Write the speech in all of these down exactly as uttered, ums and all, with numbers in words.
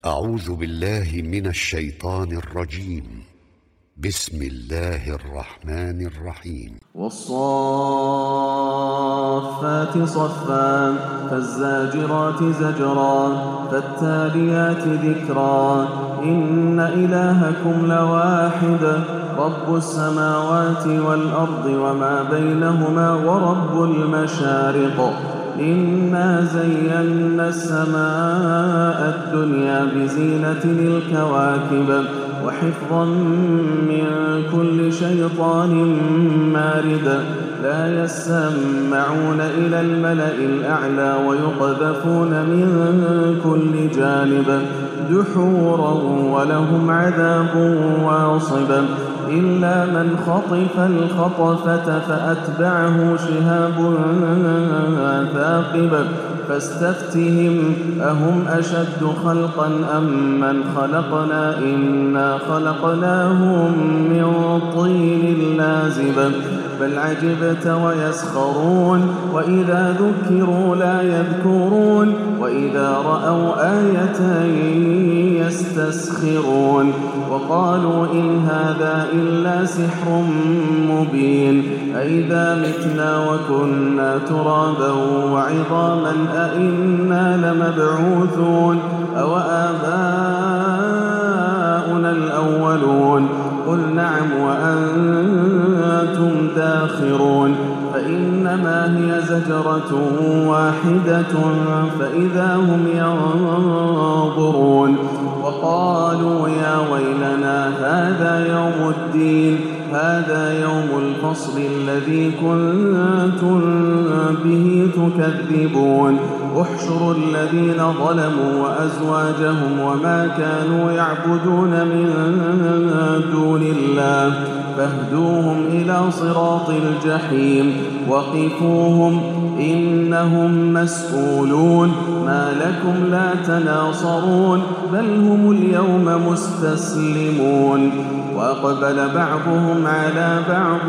أعوذ بالله من الشيطان الرجيم. بسم الله الرحمن الرحيم. والصافات صفا فالزاجرات زجرا فالتاليات ذكرا إن إلهكم لواحد رب السماوات والأرض وما بينهما ورب المشارق إنا زينا السماء الدنيا بزينة الكواكب وحفظا من كل شيطان مارد لا يسمعون إلى الملأ الأعلى ويقذفون من كل جانب دحورا ولهم عذاب واصب إلا من خطف الخطفة فأتبعه شهاب ثاقب فاستفتهم أهم أشد خلقا أم من خلقنا إنا خلقناهم من طين لازب بل عجبت ويسخرون وإذا ذكروا لا يذكرون وإذا رأوا آية يستسخرون وقالوا إن هذا إلا سحر مبين أئذا متنا وكنا ترابا وعظاما أئنا لمبعوثون أو آباؤنا الأولون قل نعم وأنتم داخرون فإنما هي زجرة واحدة فإذا هم ينظرون وقالوا يا ويلنا هذا يوم الدين هذا يوم الفصل الذي كنتم به تكذبون احشروا الذين ظلموا وأزواجهم وما كانوا يعبدون من دون الله فاهدوهم إلى صراط الجحيم وقفوهم إنهم مسؤولون ما لكم لا تناصرون بل هم اليوم مستسلمون وأقبل بعضهم على بعض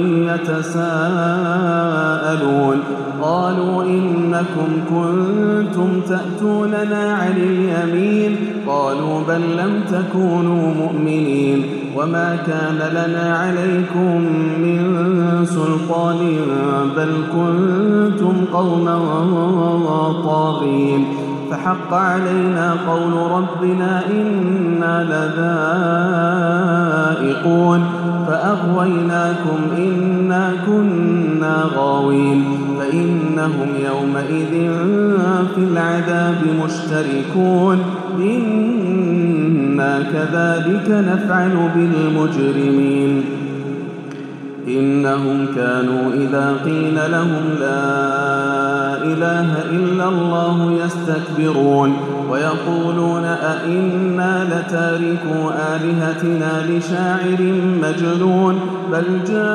يتساءلون قالوا إنكم كنتم تأتوننا عن اليمين قالوا بل لم تكونوا مؤمنين وما كان لنا عليكم من سلطان بل كنتم قوما طاغين فحق علينا قول ربنا إنا لذائقون فأغويناكم إنا كنا غاوين فإنهم يومئذ في العذاب مشتركون إنا كذلك نفعل بالمجرمين إنهم كانوا إذا قيل لهم لا إله إلا الله يستكبرون ويقولون أئنا لتاركو آلهتنا لشاعر مجنون بل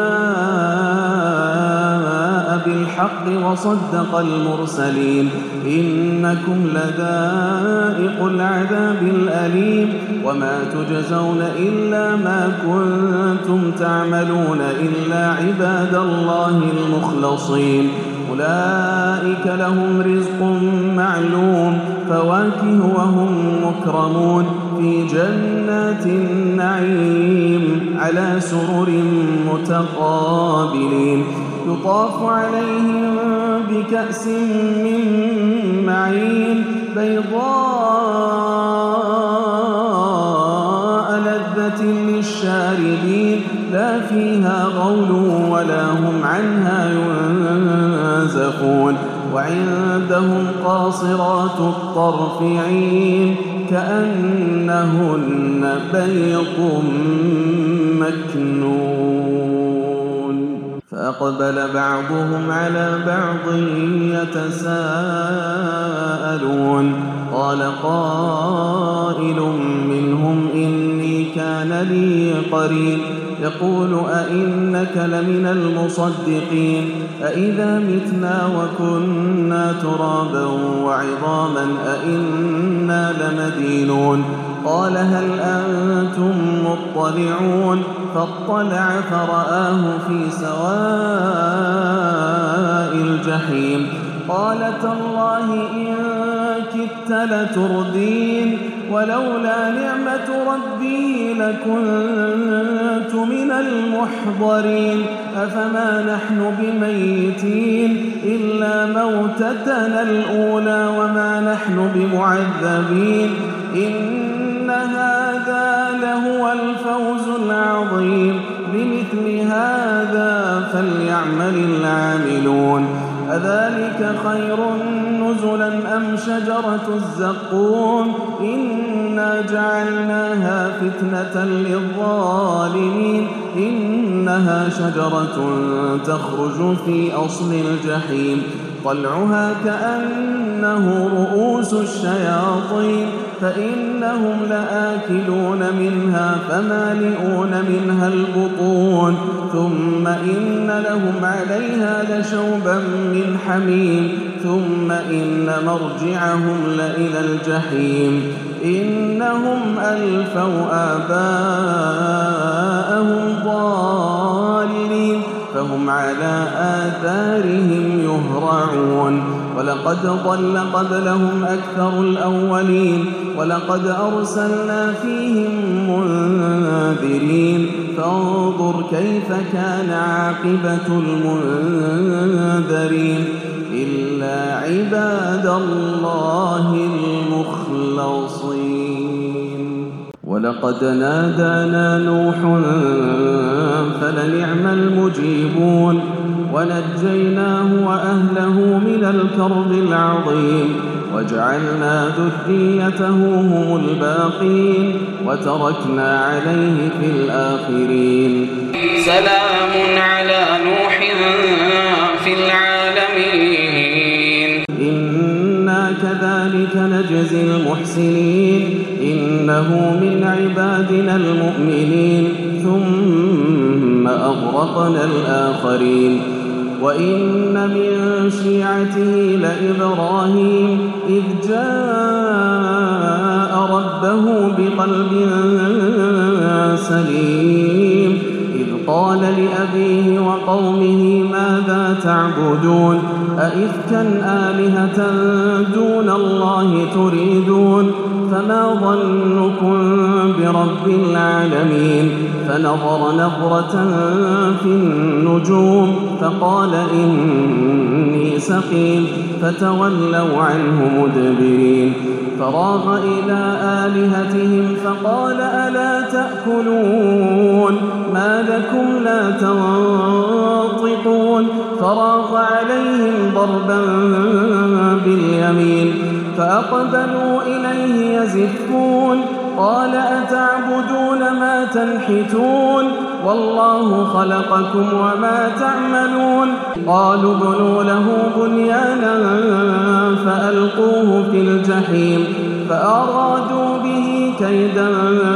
جاء بالحق وصدق المرسلين إنكم لذائق العذاب الأليم وما تجزون إلا ما كنتم تعملون إلا عباد الله المخلصين أولئك لهم رزق معلوم فواكه وهم مكرمون في جنات النعيم على سرر متقابلين يطاف عليهم بكأس من معين بيضاء لذة للشاربين لا فيها غول ولا هم عنها ينزفون وعندهم قاصرات الطرف عين كأنهن بيض مكنون فأقبل بعضهم على بعض يتساءلون قال قائل منهم إني كان لي قرين يقول أئنك لمن المصدقين أئذا متنا وكنا ترابا وعظاما أئنا لمدينون قال هل أنتم مطلعون فاطلع فرآه في سواء الجحيم قال تالله إن كدت لتردين ولولا نعمة ربي لكنت من المحضرين أفما نحن بميتين إلا موتتنا الأولى وما نحن بمعذبين إن هذا لهو الفوز العظيم لمثل هذا فليعمل العاملون أذلك خير نزلا أم شجرة الزقوم إنا جعلناها فتنة للظالمين إنها شجرة تخرج في أصل الجحيم طلعها كأنه رؤوس الشياطين فإنهم لآكلون منها فمالئون منها البطون ثم إن لهم عليها لشوبا من حميم ثم إن مرجعهم لإلى الجحيم إنهم ألفوا آباءهم ضالين فهم على آثارهم يهرعون ولقد ضل قبلهم أكثر الأولين ولقد أرسلنا فيهم منذرين فانظر كيف كان عاقبة المنذرين إلا عباد الله المخلصين ولقد نادانا نوح فلنعم المجيبون ونجيناه وأهله من الكرب العظيم وجعلنا ذريته هم الباقين وتركنا عليه في الآخرين سلام على نوح في العالمين إنا كذلك نجزي المحسنين إنه من عبادنا المؤمنين ثم أغرقنا الآخرين وإن من شيعته لإبراهيم إذ جاء ربه بقلب سليم إذ قال لأبيه وقومه ماذا تعبدون أئفكا آلهة دون الله تريدون فما ظنكم برب العالمين فنظر نظرة في النجوم فقال إني سقيم فتولوا عنه مدبرين فراغ إلى آلهتهم فقال ألا تأكلون ما لكم لا تنطقون فراغ عليهم ضربا باليمين فأقبلوا إليه يزفون قال أتعبدون ما تنحتون والله خلقكم وما تعملون قالوا ابنوا له بنيانا فألقوه في الجحيم فأرادوا به كيدا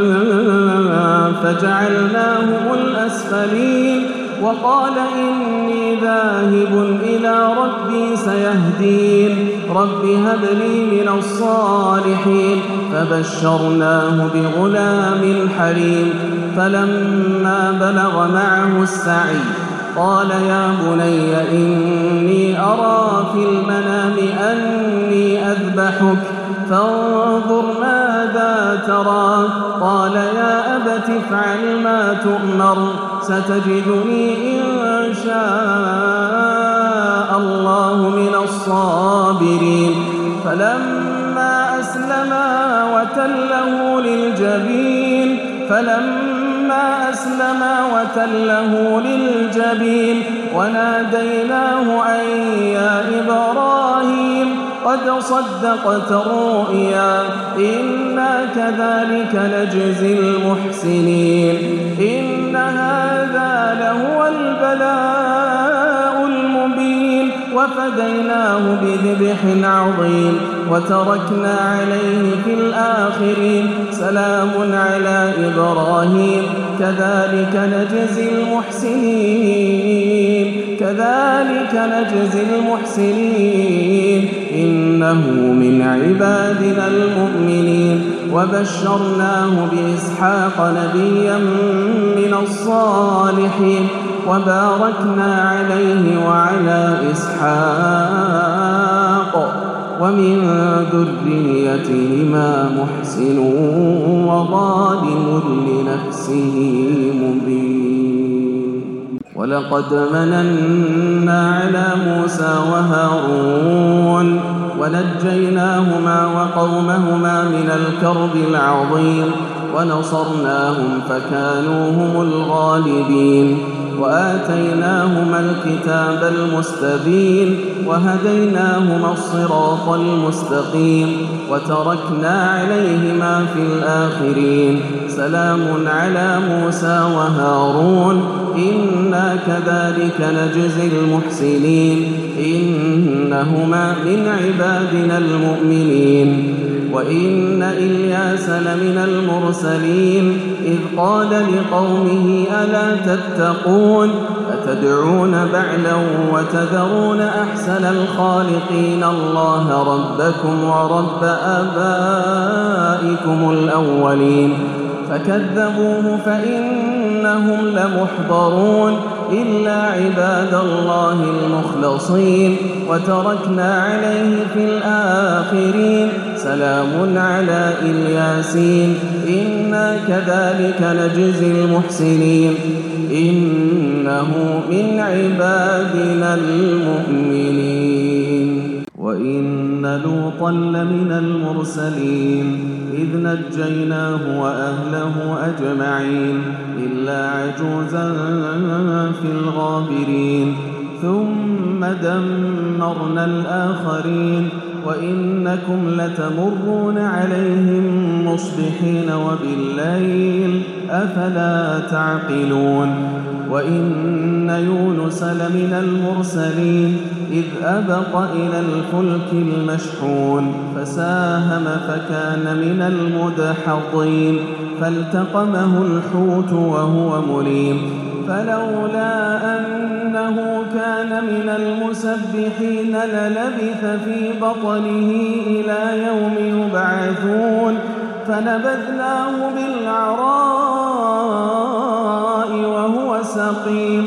فجعلناهم الأسفلين وقال إني ذاهب إلى ربي سيهدين رب هب لي من الصالحين فبشرناه بغلام حليم فلما بلغ معه السعي قال يا بني إني أرى في المنام أني أذبحك فانظر ماذا ترى قال يا أبت افعل ما تؤمر ستجدني إن شاء الله من الصابرين فلما أسلما وتله للجبين فلما أسلما وتله للجبين وناديناه أن يا إبراهيم قد صدقت الرؤيا إنا كذلك نجزي المحسنين إن هذا لهو البلاء المبين وفديناه بذبح عظيم وتركنا عليه في الآخرين سلام على إبراهيم كذلك نجزي المحسنين كذلك نجزي المحسنين إنه من عبادنا المؤمنين وبشرناه بإسحاق نبيا من الصالحين وباركنا عليه وعلى إسحاق ومن ذريتهما محسن وظالم لنفسه مبين. ولقد مننا على موسى وهارون ونجيناهما وقومهما من الكرب العظيم ونصرناهم فكانوا هم الغالبين. وآتيناهما الكتاب المستبين وهديناهما الصراط المستقيم وتركنا عليهما في الآخرين. سلام على موسى وهارون إنا كذلك نجزي المحسنين إنهما من عبادنا المؤمنين. وإن إلياس لمن المرسلين إذ قال لقومه ألا تتقون أتدعون بعلا وتذرون أحسن الخالقين الله ربكم ورب آبائكم الأولين. فكذبوه فإنهم لمحضرون إلا عباد الله المخلصين وتركنا عليه في الآخرين. سلام على الياسين إنا كذلك نجزي المحسنين إنه من عبادنا المؤمنين. وإن لوطا لمن المرسلين إذ نجيناه وأهله أجمعين إلا عجوزا في الغابرين ثم دمرنا الآخرين. وإنكم لتمرون عليهم مصبحين وبالليل أفلا تعقلون. وإن يونس لمن المرسلين إذ أبق إلى الفلك المشحون فساهم فكان من المدحضين فالتقمه الحوت وهو مليم فلولا أنه كان من المسبحين للبث في بطنه إلى يوم يبعثون فنبذناه بالعراء وهو سقيم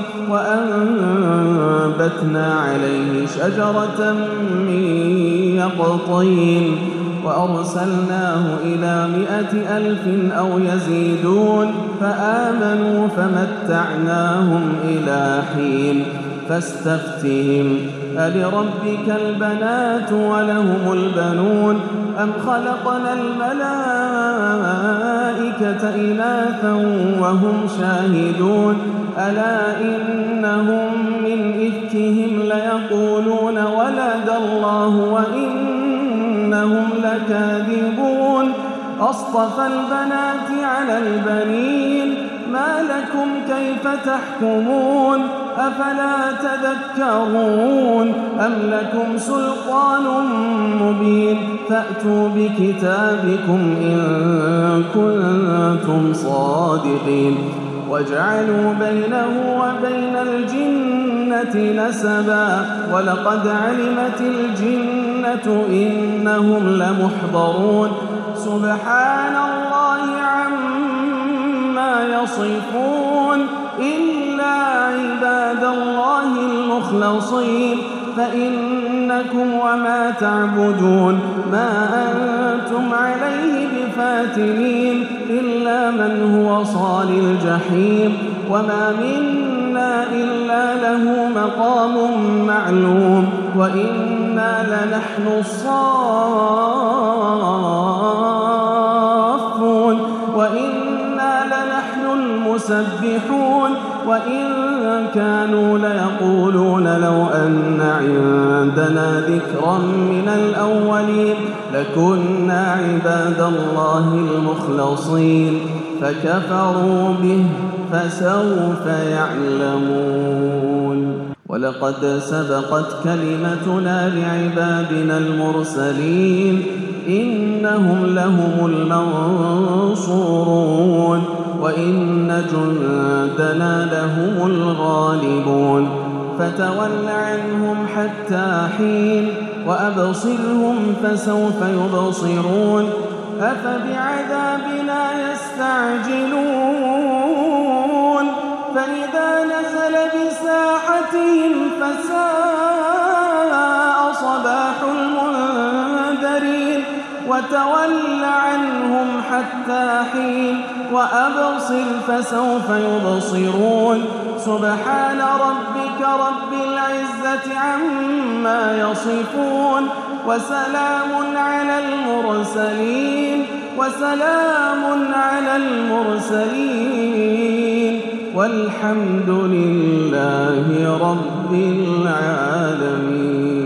وأنبتنا عليه شجرة من يقطين وأرسلناه إلى مائة ألف أو يزيدون فآمنوا فمتعناهم إلى حين. فاستفتهم ألربك البنات ولهم البنون أم خلقنا الملائكة إناثا وهم شاهدون ألا إنهم من إفكهم ليقولون ولد الله وإنهم لكاذبون أصطفى البنات على البنين ما لكم كيف تحكمون أفلا تذكرون أم لكم سلطان مبين فأتوا بكتابكم إن كنتم صادقين. وجعلوا بينه وبين الجنة نسبا ولقد علمت الجنة إنهم لمحضرون سبحان الله عما يصفون إلا عباد الله المخلصين فإنكم وما تعبدون ما أنتم عليه بفاتنين إلا من هو صال الجحيم وما منا إلا له مقام معلوم وإنا لنحن الصافون وإنا لنحن المسبحون وإن كانوا ليقولون لو أن عندنا ذكرا من الأولين لكنا عباد الله المخلصين فكفروا به فسوف يعلمون. ولقد سبقت كلمتنا لعبادنا المرسلين إنهم لهم المنصورون وإن جندنا لهم الغالبون فتول عنهم حتى حين وأبصرهم فسوف يبصرون أفبعذابنا يستعجلون فإذا نزل بساحتهم فساء صباح المنذرين وتول عنهم حتى حين وأبصر فسوف يبصرون سبحان ربك رب العزة عما يصفون وسلام على المرسلين وسلام على المرسلين والحمد لله رب العالمين.